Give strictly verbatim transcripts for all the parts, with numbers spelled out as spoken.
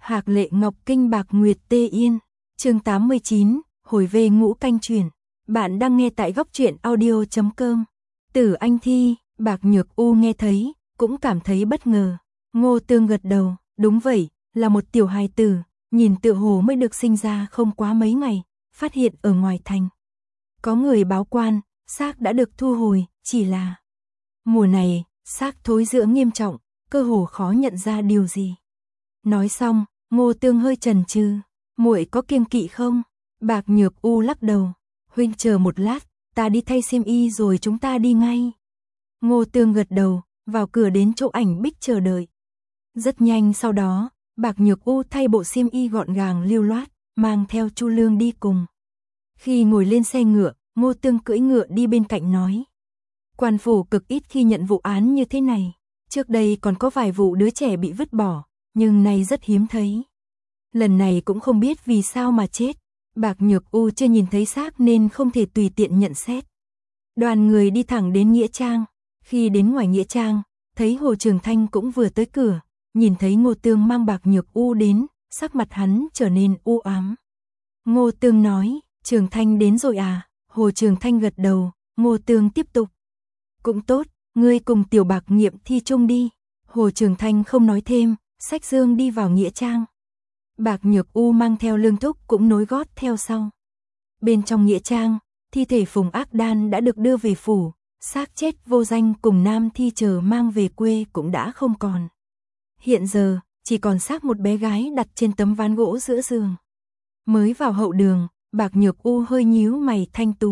Hạc Lệ Ngọc Kinh Bạc Nguyệt Tê Yên, chương tám mươi chín, hồi về ngũ canh chuyển. Bạn đang nghe tại góc truyện audio chấm com. Tử Anh Thi, Bạc Nhược U nghe thấy, cũng cảm thấy bất ngờ. Ngô Tương gật đầu, đúng vậy, là một tiểu hài tử, nhìn tựa hồ mới được sinh ra không quá mấy ngày, phát hiện ở ngoài thành. Có người báo quan, xác đã được thu hồi, chỉ là mùa này, xác thối rữa nghiêm trọng, cơ hồ khó nhận ra điều gì. Nói xong, Ngô Tương hơi chần chừ, muội có kiêng kỵ không? Bạc Nhược U lắc đầu, huynh chờ một lát, ta đi thay xiêm y rồi chúng ta đi ngay. Ngô Tương gật đầu, vào cửa đến chỗ Ảnh Bích chờ đợi. Rất nhanh sau đó, Bạc Nhược U thay bộ xiêm y gọn gàng lưu loát, mang theo Chu Lương đi cùng. Khi ngồi lên xe ngựa, Ngô Tương cưỡi ngựa đi bên cạnh nói. Quan phủ cực ít khi nhận vụ án như thế này, trước đây còn có vài vụ đứa trẻ bị vứt bỏ, nhưng nay rất hiếm thấy. Lần này cũng không biết vì sao mà chết, Bạc Nhược U chưa nhìn thấy xác nên không thể tùy tiện nhận xét. Đoàn người đi thẳng đến Nghĩa Trang, khi đến ngoài Nghĩa Trang, thấy Hồ Trường Thanh cũng vừa tới cửa, nhìn thấy Ngô Tương mang Bạc Nhược U đến, sắc mặt hắn trở nên u ám. Ngô Tương nói, Trường Thanh đến rồi à? Hồ Trường Thanh gật đầu, Ngô Tương tiếp tục. Cũng tốt, ngươi cùng Tiểu Bạc nghiệm thi chung đi. Hồ Trường Thanh không nói thêm, xách dương đi vào Nghĩa Trang. Bạc Nhược U mang theo Lương Thúc cũng nối gót theo sau. Bên trong Nghĩa Trang, thi thể Phùng Ác Đan đã được đưa về phủ, xác chết Vô Danh cùng nam thi chờ mang về quê cũng đã không còn. Hiện giờ, chỉ còn xác một bé gái đặt trên tấm ván gỗ giữa giường. Mới vào hậu đường, Bạc Nhược U hơi nhíu mày thanh tú.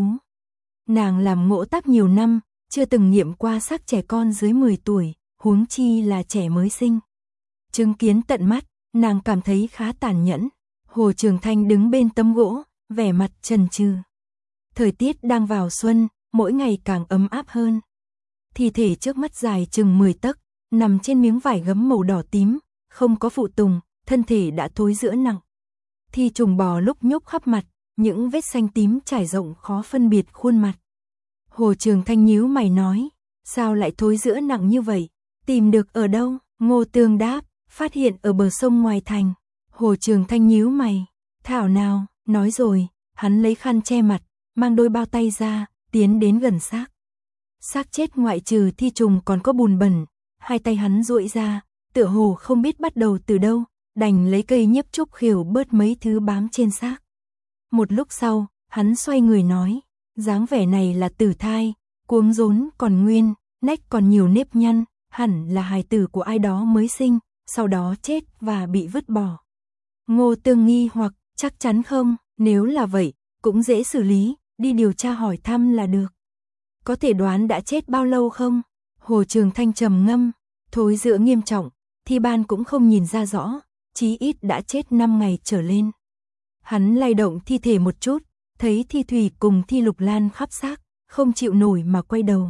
Nàng làm ngỗ tác nhiều năm, chưa từng nghiệm qua xác trẻ con dưới mười tuổi, huống chi là trẻ mới sinh. Chứng kiến tận mắt, nàng cảm thấy khá tàn nhẫn. Hồ Trường Thanh đứng bên tấm gỗ, vẻ mặt chần chừ. Thời tiết đang vào xuân, mỗi ngày càng ấm áp hơn. Thi thể trước mắt dài chừng mười tấc, nằm trên miếng vải gấm màu đỏ tím, không có phụ tùng, thân thể đã thối rữa nặng. Thi trùng bò lúc nhúc khắp mặt, những vết xanh tím trải rộng khó phân biệt khuôn mặt. Hồ Trường Thanh nhíu mày nói, sao lại thối rữa nặng như vậy? Tìm được ở đâu? Ngô Tương đáp, phát hiện ở bờ sông ngoài thành. Hồ Trường Thanh nhíu mày, thảo nào, nói rồi, hắn lấy khăn che mặt, mang đôi bao tay ra, tiến đến gần xác. Xác chết ngoại trừ thi trùng còn có bùn bẩn, hai tay hắn duỗi ra, tựa hồ không biết bắt đầu từ đâu, đành lấy cây nhiếp trúc khều bớt mấy thứ bám trên xác. Một lúc sau, hắn xoay người nói, dáng vẻ này là tử thai, cuống rốn còn nguyên, nách còn nhiều nếp nhăn, hẳn là hài tử của ai đó mới sinh, sau đó chết và bị vứt bỏ. Ngô Tương nghi hoặc, chắc chắn không, nếu là vậy, cũng dễ xử lý, đi điều tra hỏi thăm là được. Có thể đoán đã chết bao lâu không? Hồ Trường Thanh trầm ngâm, thối rữa nghiêm trọng, thi ban cũng không nhìn ra rõ, chí ít đã chết năm ngày trở lên. Hắn lay động thi thể một chút, thấy Thi Thủy cùng Thi Lục Lan khắp xác, không chịu nổi mà quay đầu.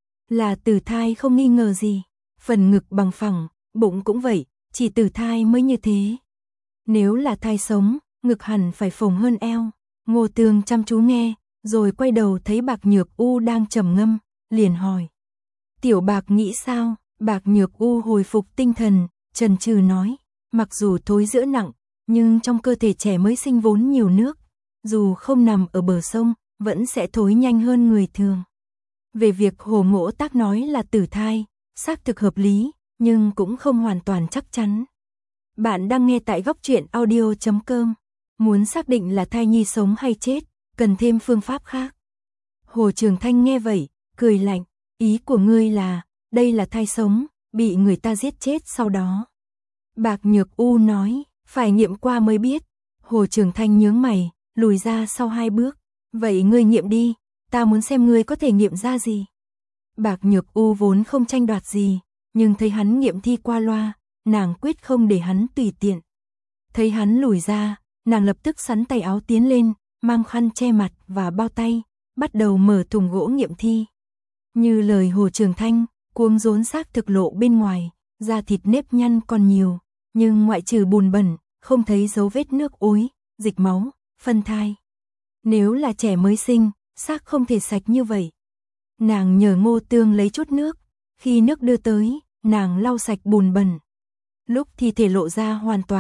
Là tử thai không nghi ngờ gì, phần ngực bằng phẳng, bụng cũng vậy, chỉ tử thai mới như thế. Nếu là thai sống, ngực hẳn phải phồng hơn eo. Ngô Tương chăm chú nghe, rồi quay đầu thấy Bạc Nhược U đang trầm ngâm, liền hỏi. Tiểu Bạc nghĩ sao? Bạc Nhược U hồi phục tinh thần, chần chừ nói, mặc dù thối rữa nặng, nhưng trong cơ thể trẻ mới sinh vốn nhiều nước, dù không nằm ở bờ sông, vẫn sẽ thối nhanh hơn người thường. Về việc Hồ Ngỗ Tác nói là tử thai, xác thực hợp lý, nhưng cũng không hoàn toàn chắc chắn. Bạn đang nghe tại góc truyện audio chấm com. Muốn xác định là thai nhi sống hay chết, cần thêm phương pháp khác. Hồ Trường Thanh nghe vậy, cười lạnh, ý của ngươi là, đây là thai sống, bị người ta giết chết sau đó. Bạc Nhược U nói, phải nghiệm qua mới biết. Hồ Trường Thanh nhướng mày, lùi ra sau hai bước. Vậy ngươi nghiệm đi, ta muốn xem ngươi có thể nghiệm ra gì. Bạc Nhược U vốn không tranh đoạt gì, nhưng thấy hắn nghiệm thi qua loa, nàng quyết không để hắn tùy tiện. Thấy hắn lùi ra, nàng lập tức sắn tay áo tiến lên, mang khăn che mặt và bao tay, bắt đầu mở thùng gỗ nghiệm thi. Như lời Hồ Trường Thanh, cuống rốn xác thực lộ bên ngoài, da thịt nếp nhăn còn nhiều, nhưng ngoại trừ bùn bẩn, không thấy dấu vết nước ối, dịch máu, phân thai. Nếu là trẻ mới sinh, xác không thể sạch như vậy. Nàng nhờ Ngô Tương lấy chút nước, khi nước đưa tới, nàng lau sạch bùn bẩn. Lúc thi thể lộ ra hoàn toàn,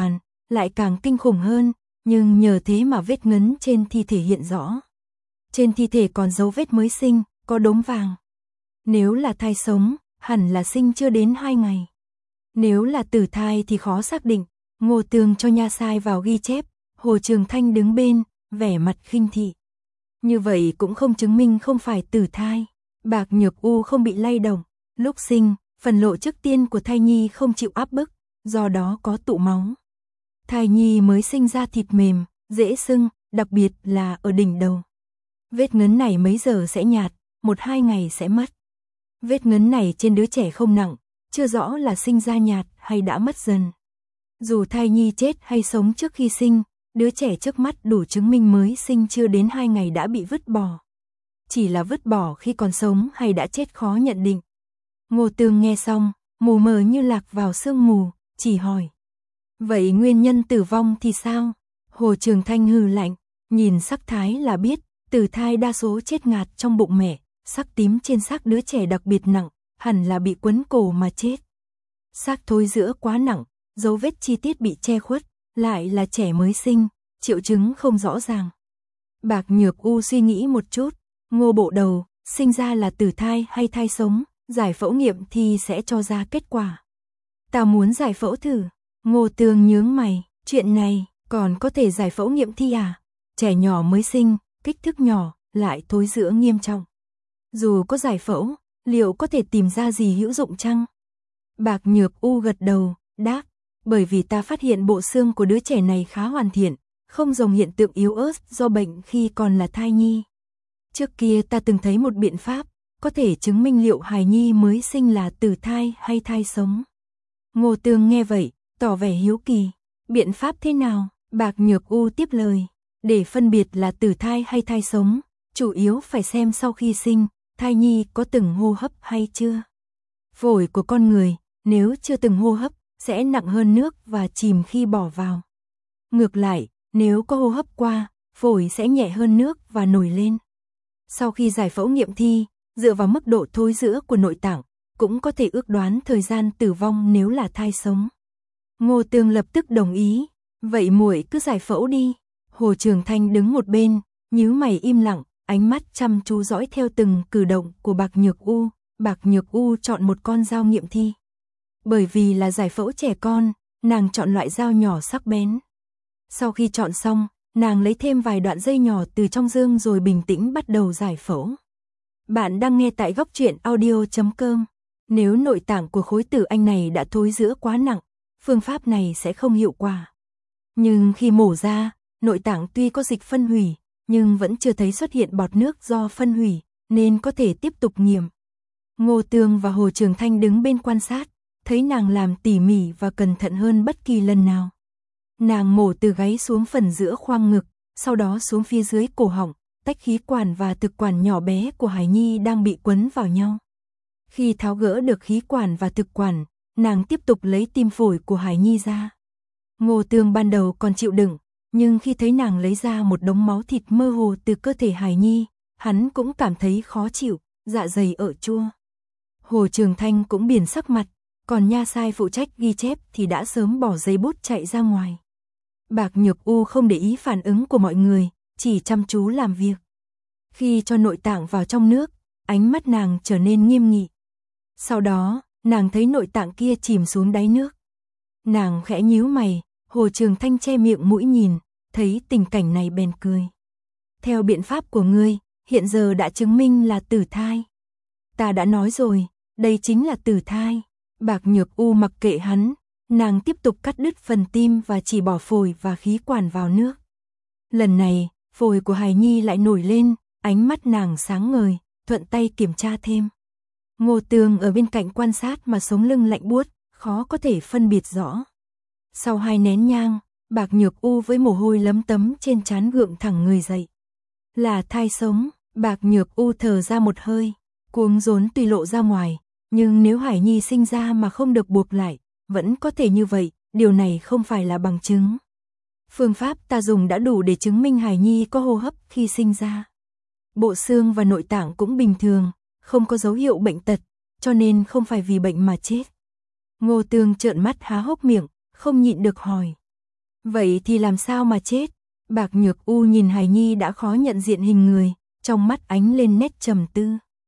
lại càng kinh khủng hơn, nhưng nhờ thế mà vết ngấn trên thi thể hiện rõ. Trên thi thể còn dấu vết mới sinh, có đốm vàng. Nếu là thai sống, hẳn là sinh chưa đến hai ngày. Nếu là tử thai thì khó xác định. Ngô Tường cho nha sai vào ghi chép, Hồ Trường Thanh đứng bên, vẻ mặt khinh thị. Như vậy cũng không chứng minh không phải tử thai. Bạc Nhược U không bị lay động. Lúc sinh, phần lộ trước tiên của thai nhi không chịu áp bức, do đó có tụ máu. Thai nhi mới sinh ra thịt mềm, dễ sưng, đặc biệt là ở đỉnh đầu. Vết ngấn này mấy giờ sẽ nhạt, một hai ngày sẽ mất. Vết ngấn này trên đứa trẻ không nặng, chưa rõ là sinh ra nhạt hay đã mất dần. Dù thai nhi chết hay sống trước khi sinh, đứa trẻ trước mắt đủ chứng minh mới sinh chưa đến hai ngày đã bị vứt bỏ. Chỉ là vứt bỏ khi còn sống hay đã chết khó nhận định. Ngô Tường nghe xong, mù mờ như lạc vào sương mù, chỉ hỏi. Vậy nguyên nhân tử vong thì sao? Hồ Trường Thanh hừ lạnh, nhìn sắc thái là biết, tử thai đa số chết ngạt trong bụng mẹ, sắc tím trên xác đứa trẻ đặc biệt nặng, hẳn là bị quấn cổ mà chết. Xác thối rữa quá nặng, dấu vết chi tiết bị che khuất, lại là trẻ mới sinh, triệu chứng không rõ ràng. Bạc Nhược U suy nghĩ một chút, Ngô bộ đầu, sinh ra là tử thai hay thai sống, giải phẫu nghiệm thì sẽ cho ra kết quả. Ta muốn giải phẫu thử. Ngô Tường nhướng mày, chuyện này còn có thể giải phẫu nghiệm thi à? Trẻ nhỏ mới sinh, kích thước nhỏ, lại thối rữa nghiêm trọng. Dù có giải phẫu, liệu có thể tìm ra gì hữu dụng chăng? Bạc Nhược U gật đầu, đáp, bởi vì ta phát hiện bộ xương của đứa trẻ này khá hoàn thiện, không giống hiện tượng yếu ớt do bệnh khi còn là thai nhi. Trước kia ta từng thấy một biện pháp, có thể chứng minh liệu hài nhi mới sinh là tử thai hay thai sống. Ngô Tường nghe vậy, tỏ vẻ hiếu kỳ. Biện pháp thế nào? Bạc Nhược U tiếp lời. Để phân biệt là tử thai hay thai sống, chủ yếu phải xem sau khi sinh, thai nhi có từng hô hấp hay chưa. Phổi của con người, nếu chưa từng hô hấp, sẽ nặng hơn nước và chìm khi bỏ vào. Ngược lại, nếu có hô hấp qua, phổi sẽ nhẹ hơn nước và nổi lên. Sau khi giải phẫu nghiệm thi, dựa vào mức độ thối rữa của nội tạng, cũng có thể ước đoán thời gian tử vong nếu là thai sống. Ngô Tường lập tức đồng ý, vậy muội cứ giải phẫu đi. Hồ Trường Thanh đứng một bên, nhíu mày im lặng, ánh mắt chăm chú dõi theo từng cử động của Bạc Nhược U. Bạc Nhược U chọn một con dao nghiệm thi. Bởi vì là giải phẫu trẻ con, nàng chọn loại dao nhỏ sắc bén. Sau khi chọn xong, nàng lấy thêm vài đoạn dây nhỏ từ trong dương rồi bình tĩnh bắt đầu giải phẫu. Bạn đang nghe tại góc truyện audio chấm com. Nếu nội tạng của khối tử anh này đã thối rữa quá nặng, phương pháp này sẽ không hiệu quả. Nhưng khi mổ ra, nội tạng tuy có dịch phân hủy, nhưng vẫn chưa thấy xuất hiện bọt nước do phân hủy, nên có thể tiếp tục nghiệm. Ngô Tường và Hồ Trường Thanh đứng bên quan sát, thấy nàng làm tỉ mỉ và cẩn thận hơn bất kỳ lần nào. Nàng mổ từ gáy xuống phần giữa khoang ngực, sau đó xuống phía dưới cổ họng, tách khí quản và thực quản nhỏ bé của hài nhi đang bị quấn vào nhau. Khi tháo gỡ được khí quản và thực quản, nàng tiếp tục lấy tim phổi của hài nhi ra. Ngô Tường ban đầu còn chịu đựng, nhưng khi thấy nàng lấy ra một đống máu thịt mơ hồ từ cơ thể hài nhi, hắn cũng cảm thấy khó chịu, dạ dày ợ chua. Hồ Trường Thanh cũng biển sắc mặt, còn nha sai phụ trách ghi chép thì đã sớm bỏ giấy bút chạy ra ngoài. Bạc Nhược U không để ý phản ứng của mọi người, chỉ chăm chú làm việc. Khi cho nội tạng vào trong nước, ánh mắt nàng trở nên nghiêm nghị. Sau đó, nàng thấy nội tạng kia chìm xuống đáy nước. Nàng khẽ nhíu mày, Hồ Trường Thanh che miệng mũi nhìn, thấy tình cảnh này bèn cười. Theo biện pháp của ngươi, hiện giờ đã chứng minh là tử thai. Ta đã nói rồi, đây chính là tử thai. Bạc Nhược U mặc kệ hắn, nàng tiếp tục cắt đứt phần tim và chỉ bỏ phổi và khí quản vào nước. Lần này, phổi của hài nhi lại nổi lên, ánh mắt nàng sáng ngời, thuận tay kiểm tra thêm. Ngô Tường ở bên cạnh quan sát mà sống lưng lạnh buốt, khó có thể phân biệt rõ. Sau hai nén nhang, Bạc Nhược U với mồ hôi lấm tấm trên trán gượng thẳng người dậy. Là thai sống, Bạc Nhược U thở ra một hơi, cuống rốn tùy lộ ra ngoài, nhưng nếu hài nhi sinh ra mà không được buộc lại, vẫn có thể như vậy, điều này không phải là bằng chứng. Phương pháp ta dùng đã đủ để chứng minh hài nhi có hô hấp khi sinh ra. Bộ xương và nội tạng cũng bình thường, không có dấu hiệu bệnh tật, cho nên không phải vì bệnh mà chết. Ngô Tường trợn mắt há hốc miệng, không nhịn được hỏi. Vậy thì làm sao mà chết? Bạc Nhược U nhìn Hải Nhi đã khó nhận diện hình người, trong mắt ánh lên nét trầm tư.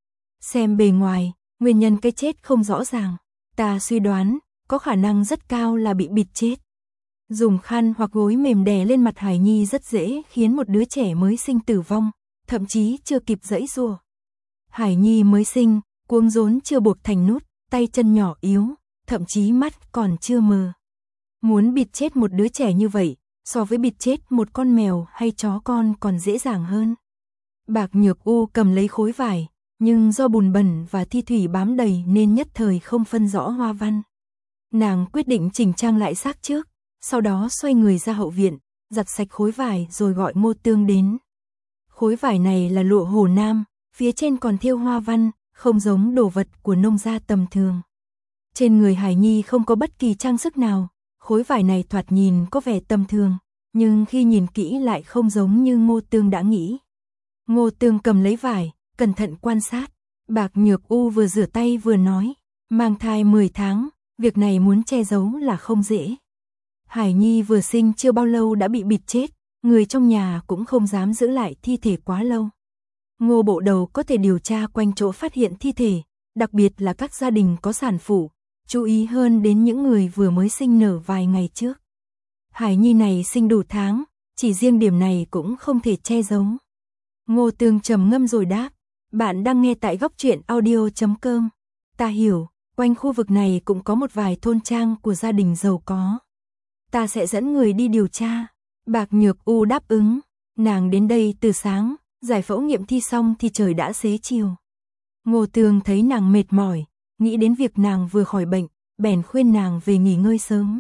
Xem bề ngoài, nguyên nhân cái chết không rõ ràng. Ta suy đoán, có khả năng rất cao là bị bịt chết. Dùng khăn hoặc gối mềm đè lên mặt Hải Nhi rất dễ khiến một đứa trẻ mới sinh tử vong, thậm chí chưa kịp giãy giụa. Hải Nhi mới sinh, cuống rốn chưa buộc thành nút, tay chân nhỏ yếu, thậm chí mắt còn chưa mờ. Muốn bịt chết một đứa trẻ như vậy, so với bịt chết một con mèo hay chó con còn dễ dàng hơn. Bạc Nhược U cầm lấy khối vải, nhưng do bùn bẩn và thi thủy bám đầy nên nhất thời không phân rõ hoa văn. Nàng quyết định chỉnh trang lại xác trước, sau đó xoay người ra hậu viện, giặt sạch khối vải rồi gọi Ngô Tương đến. Khối vải này là lụa Hồ Nam, phía trên còn thêu hoa văn, không giống đồ vật của nông gia tầm thường. Trên người Hải Nhi không có bất kỳ trang sức nào, khối vải này thoạt nhìn có vẻ tầm thường, nhưng khi nhìn kỹ lại không giống như Ngô Tương đã nghĩ. Ngô Tương cầm lấy vải, cẩn thận quan sát. Bạc Nhược U vừa rửa tay vừa nói, mang thai mười tháng, việc này muốn che giấu là không dễ. Hải Nhi vừa sinh chưa bao lâu đã bị bịt chết, người trong nhà cũng không dám giữ lại thi thể quá lâu. Ngô bộ đầu có thể điều tra quanh chỗ phát hiện thi thể, đặc biệt là các gia đình có sản phụ, chú ý hơn đến những người vừa mới sinh nở vài ngày trước. Hải Nhi này sinh đủ tháng, chỉ riêng điểm này cũng không thể che giấu. Ngô Tương trầm ngâm rồi đáp, bạn đang nghe tại góc truyện audio chấm com. Ta hiểu, quanh khu vực này cũng có một vài thôn trang của gia đình giàu có. Ta sẽ dẫn người đi điều tra. Bạc Nhược U đáp ứng, nàng đến đây từ sáng, giải phẫu nghiệm thi xong thì trời đã xế chiều. Ngô Tương thấy nàng mệt mỏi, nghĩ đến việc nàng vừa khỏi bệnh, bèn khuyên nàng về nghỉ ngơi sớm.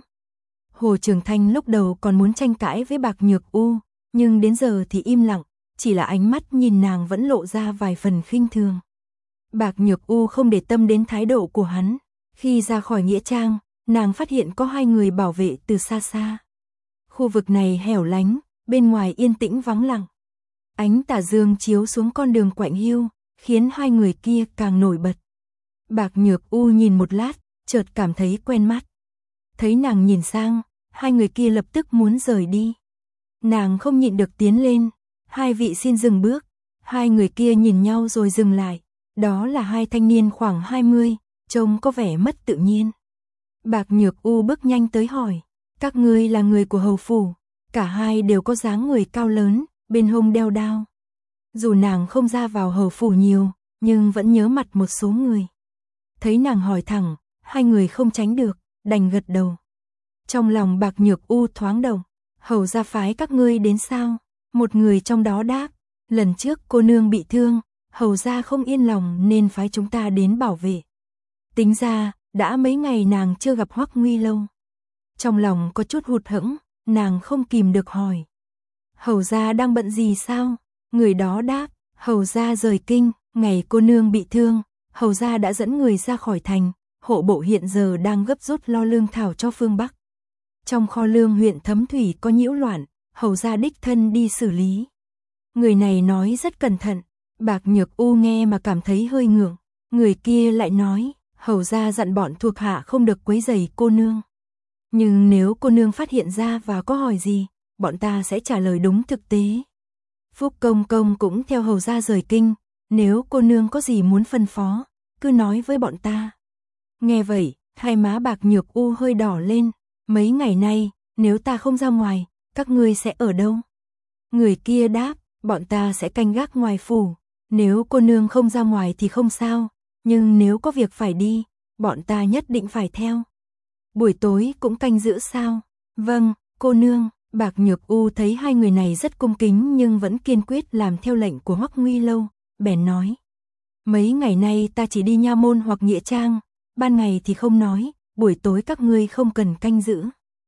Hồ Trường Thanh lúc đầu còn muốn tranh cãi với Bạc Nhược U, nhưng đến giờ thì im lặng, chỉ là ánh mắt nhìn nàng vẫn lộ ra vài phần khinh thường. Bạc Nhược U không để tâm đến thái độ của hắn, khi ra khỏi nghĩa trang, nàng phát hiện có hai người bảo vệ từ xa xa. Khu vực này hẻo lánh, bên ngoài yên tĩnh vắng lặng. Ánh tà dương chiếu xuống con đường quạnh hiu, khiến hai người kia càng nổi bật. Bạc Nhược U nhìn một lát, chợt cảm thấy quen mắt. Thấy nàng nhìn sang, hai người kia lập tức muốn rời đi. Nàng không nhịn được tiến lên, hai vị xin dừng bước. Hai người kia nhìn nhau rồi dừng lại, đó là hai thanh niên khoảng hai mươi, trông có vẻ mất tự nhiên. Bạc Nhược U bước nhanh tới hỏi, các ngươi là người của hầu phủ? Cả hai đều có dáng người cao lớn, bên hông đeo đao. Dù nàng không ra vào hầu phủ nhiều, nhưng vẫn nhớ mặt một số người. Thấy nàng hỏi thẳng, hai người không tránh được, đành gật đầu. Trong lòng Bạc Nhược U thoáng động, hầu gia phái các ngươi đến sao? Một người trong đó đáp, lần trước cô nương bị thương, hầu gia không yên lòng nên phái chúng ta đến bảo vệ. Tính ra, đã mấy ngày nàng chưa gặp Hoắc Nguy Lâu. Trong lòng có chút hụt hẫng, nàng không kìm được hỏi. Hầu gia đang bận gì sao? Người đó đáp, hầu gia rời kinh, ngày cô nương bị thương, hầu gia đã dẫn người ra khỏi thành, hộ bộ hiện giờ đang gấp rút lo lương thảo cho phương Bắc. Trong kho lương huyện Thấm Thủy có nhiễu loạn, hầu gia đích thân đi xử lý. Người này nói rất cẩn thận, Bạc Nhược U nghe mà cảm thấy hơi ngượng. Người kia lại nói, hầu gia dặn bọn thuộc hạ không được quấy rầy cô nương. Nhưng nếu cô nương phát hiện ra và có hỏi gì, bọn ta sẽ trả lời đúng thực tế. Phúc Công Công cũng theo hầu gia rời kinh, nếu cô nương có gì muốn phân phó, cứ nói với bọn ta. Nghe vậy, hai má Bạc Nhược U hơi đỏ lên, mấy ngày nay, nếu ta không ra ngoài, các ngươi sẽ ở đâu? Người kia đáp, bọn ta sẽ canh gác ngoài phủ, nếu cô nương không ra ngoài thì không sao, nhưng nếu có việc phải đi, bọn ta nhất định phải theo. Buổi tối cũng canh giữ sao? Vâng, cô nương. Bạc Nhược U thấy hai người này rất cung kính nhưng vẫn kiên quyết làm theo lệnh của Hoắc Nguy Lâu, bèn nói. Mấy ngày nay ta chỉ đi nha môn hoặc nghĩa trang, ban ngày thì không nói, buổi tối các ngươi không cần canh giữ.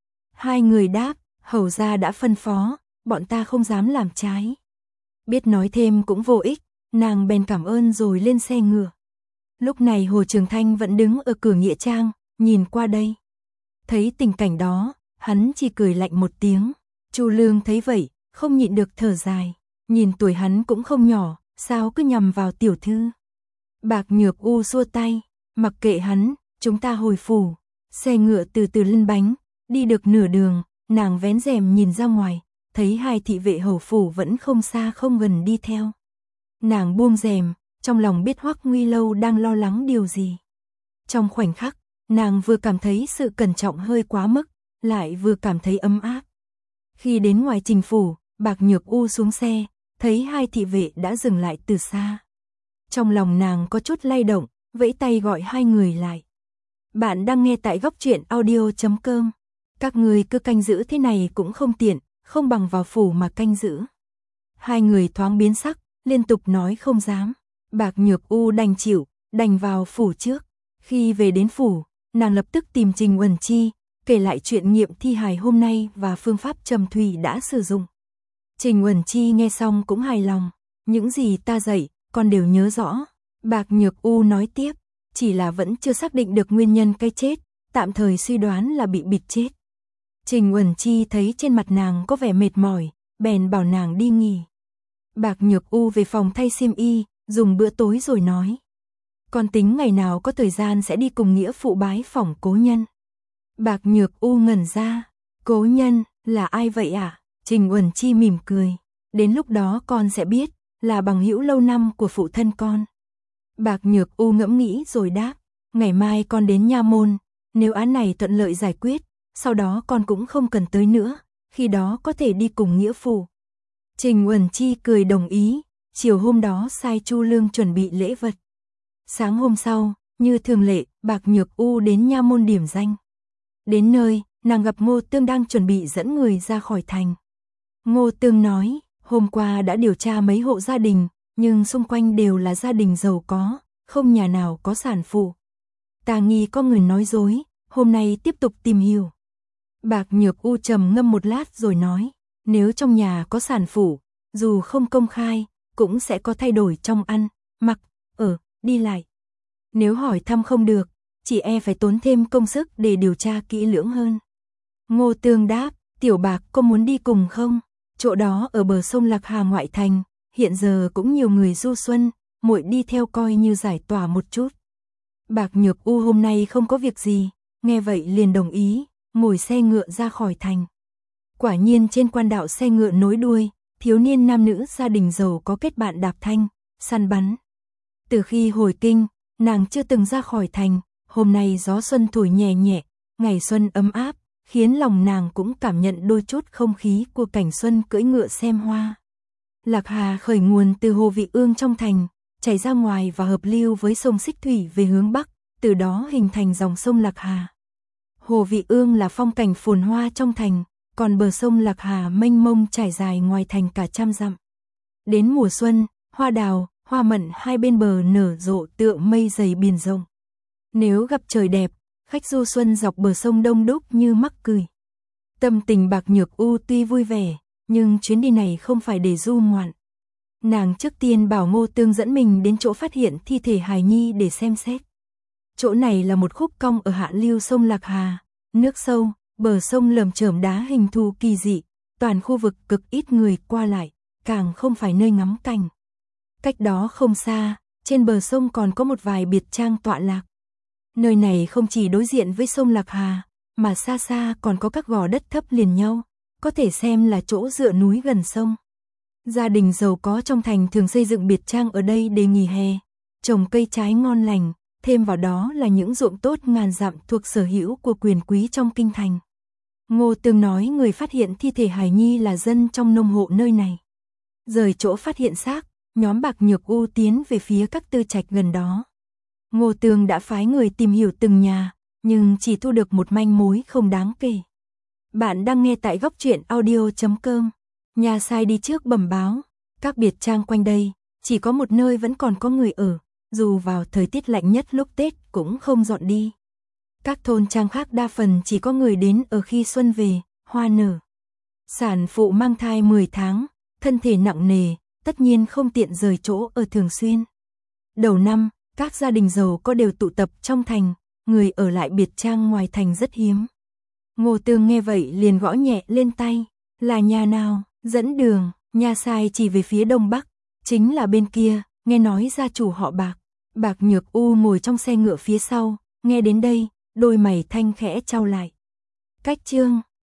Hai người đáp, hầu gia đã phân phó, bọn ta không dám làm trái. Biết nói thêm cũng vô ích, nàng bèn cảm ơn rồi lên xe ngựa. Lúc này Hồ Trường Thanh vẫn đứng ở cửa nghĩa trang, nhìn qua đây. Thấy tình cảnh đó, hắn chỉ cười lạnh một tiếng. Chu Lương thấy vậy, không nhịn được thở dài. Nhìn tuổi hắn cũng không nhỏ, sao cứ nhằm vào tiểu thư. Bạc Nhược U xua tay, mặc kệ hắn, chúng ta hồi phủ. Xe ngựa từ từ lăn bánh, đi được nửa đường, nàng vén rèm nhìn ra ngoài, thấy hai thị vệ hầu phủ vẫn không xa không gần đi theo. Nàng buông rèm, trong lòng biết Hoắc Nguy Lâu đang lo lắng điều gì. Trong khoảnh khắc, nàng vừa cảm thấy sự cẩn trọng hơi quá mức, lại vừa cảm thấy ấm áp. Khi đến ngoài Trình phủ, Bạc Nhược U xuống xe, thấy hai thị vệ đã dừng lại từ xa. Trong lòng nàng có chút lay động, vẫy tay gọi hai người lại. Bạn đang nghe tại góc truyện audio chấm com. Các người cứ canh giữ thế này cũng không tiện, không bằng vào phủ mà canh giữ. Hai người thoáng biến sắc, liên tục nói không dám. Bạc Nhược U đành chịu, đành vào phủ trước. Khi về đến phủ, nàng lập tức tìm Trình Uẩn Chi, kể lại chuyện nghiệm thi hài hôm nay và phương pháp trầm thủy đã sử dụng. Trình Uẩn Chi nghe xong cũng hài lòng. Những gì ta dạy, con đều nhớ rõ. Bạc Nhược U nói tiếp, chỉ là vẫn chưa xác định được nguyên nhân cái chết, tạm thời suy đoán là bị bịt chết. Trình Uẩn Chi thấy trên mặt nàng có vẻ mệt mỏi, bèn bảo nàng đi nghỉ. Bạc Nhược U về phòng thay xiêm y, dùng bữa tối rồi nói. Con tính ngày nào có thời gian sẽ đi cùng nghĩa phụ bái phỏng cố nhân. Bạc Nhược U ngẩn ra, cố nhân, là ai vậy ạ? À? Trình Uẩn Chi mỉm cười, đến lúc đó con sẽ biết, là bằng hữu lâu năm của phụ thân con. Bạc Nhược U ngẫm nghĩ rồi đáp, ngày mai con đến nha môn, nếu án này thuận lợi giải quyết, sau đó con cũng không cần tới nữa, khi đó có thể đi cùng nghĩa phụ. Trình Uẩn Chi cười đồng ý, chiều hôm đó sai Chu Lương chuẩn bị lễ vật. Sáng hôm sau, như thường lệ, Bạc Nhược U đến nha môn điểm danh. Đến nơi, nàng gặp Ngô Tương đang chuẩn bị dẫn người ra khỏi thành. Ngô Tương nói, hôm qua đã điều tra mấy hộ gia đình, nhưng xung quanh đều là gia đình giàu có, không nhà nào có sản phụ. Ta nghi có người nói dối, hôm nay tiếp tục tìm hiểu. Bạc Nhược U trầm ngâm một lát rồi nói, nếu trong nhà có sản phụ, dù không công khai, cũng sẽ có thay đổi trong ăn, mặc, ở, đi lại. Nếu hỏi thăm không được, chỉ e phải tốn thêm công sức để điều tra kỹ lưỡng hơn. Ngô Tương đáp, Tiểu Bạc có muốn đi cùng không? Chỗ đó ở bờ sông Lạc Hà ngoại thành, hiện giờ cũng nhiều người du xuân, muội đi theo coi như giải tỏa một chút. Bạc Nhược U hôm nay không có việc gì, nghe vậy liền đồng ý, ngồi xe ngựa ra khỏi thành. Quả nhiên trên quan đạo xe ngựa nối đuôi, thiếu niên nam nữ gia đình giàu có kết bạn đạp thanh, săn bắn. Từ khi hồi kinh, nàng chưa từng ra khỏi thành, hôm nay gió xuân thổi nhẹ nhẹ, ngày xuân ấm áp, khiến lòng nàng cũng cảm nhận đôi chút không khí của cảnh xuân cưỡi ngựa xem hoa. Lạc Hà khởi nguồn từ hồ Vị Ương trong thành, chảy ra ngoài và hợp lưu với sông Xích Thủy về hướng bắc, từ đó hình thành dòng sông Lạc Hà. Hồ Vị Ương là phong cảnh phồn hoa trong thành, còn bờ sông Lạc Hà mênh mông trải dài ngoài thành cả trăm dặm. Đến mùa xuân, hoa đào, hoa mận hai bên bờ nở rộ tựa mây dày biển rộng. Nếu gặp trời đẹp, khách du xuân dọc bờ sông đông đúc như mắc cười. Tâm tình Bạc Nhược U tuy vui vẻ, nhưng chuyến đi này không phải để du ngoạn. Nàng trước tiên bảo Ngô Tương dẫn mình đến chỗ phát hiện thi thể hài nhi để xem xét. Chỗ này là một khúc cong ở hạ lưu sông Lạc Hà, nước sâu, bờ sông lởm chởm đá hình thù kỳ dị, toàn khu vực cực ít người qua lại, càng không phải nơi ngắm cảnh. Cách đó không xa, trên bờ sông còn có một vài biệt trang tọa lạc. Nơi này không chỉ đối diện với sông Lạc Hà, mà xa xa còn có các gò đất thấp liền nhau, có thể xem là chỗ dựa núi gần sông. Gia đình giàu có trong thành thường xây dựng biệt trang ở đây để nghỉ hè, trồng cây trái ngon lành, thêm vào đó là những ruộng tốt ngàn dặm thuộc sở hữu của quyền quý trong kinh thành. Ngô Tương nói người phát hiện thi thể hài nhi là dân trong nông hộ nơi này. Rời chỗ phát hiện xác, nhóm Bạc Nhược U tiến về phía các tư trạch gần đó. Ngô Tương đã phái người tìm hiểu từng nhà, nhưng chỉ thu được một manh mối không đáng kể. Bạn đang nghe tại góc truyện audio chấm com. Nhà sai đi trước bẩm báo, các biệt trang quanh đây, chỉ có một nơi vẫn còn có người ở, dù vào thời tiết lạnh nhất lúc Tết cũng không dọn đi. Các thôn trang khác đa phần chỉ có người đến ở khi xuân về, hoa nở. Sản phụ mang thai mười tháng, thân thể nặng nề, tất nhiên không tiện rời chỗ ở thường xuyên. Đầu năm, các gia đình giàu có đều tụ tập trong thành, người ở lại biệt trang ngoài thành rất hiếm. Ngô Tương nghe vậy liền gõ nhẹ lên tay, là nhà nào, dẫn đường, nhà sai chỉ về phía đông bắc, chính là bên kia, nghe nói gia chủ họ Bạc. Bạc Nhược U ngồi trong xe ngựa phía sau, nghe đến đây, đôi mày thanh khẽ chau lại. Cách chương